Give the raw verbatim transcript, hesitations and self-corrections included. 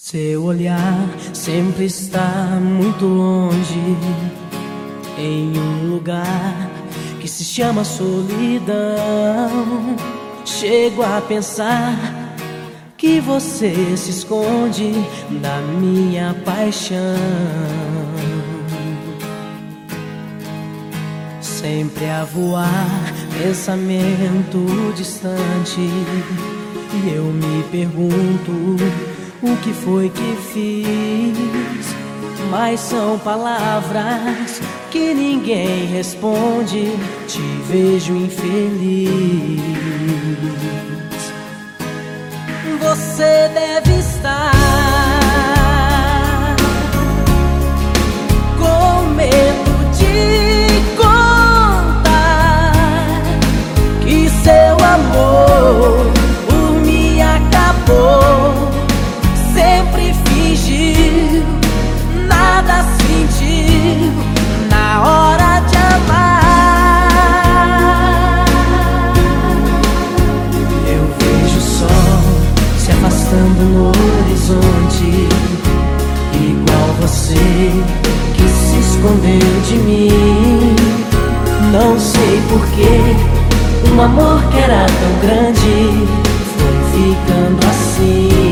Seu olhar sempre está muito longe, em um lugar que se chama solidão. Chego a pensar que você se esconde da minha paixão. Sempre a voar, pensamento distante, e eu me pergunto o que foi que fiz. Mas são palavras que ninguém responde. Te vejo infeliz. Você deve estar com medo de contar que seu amor por mim acabou. Sempre fingiu, nada sentiu na hora de amar. Eu vejo o sol se afastando no horizonte, igual você que se escondeu de mim. Não sei porquê, um amor que era tão grande foi ficando assim.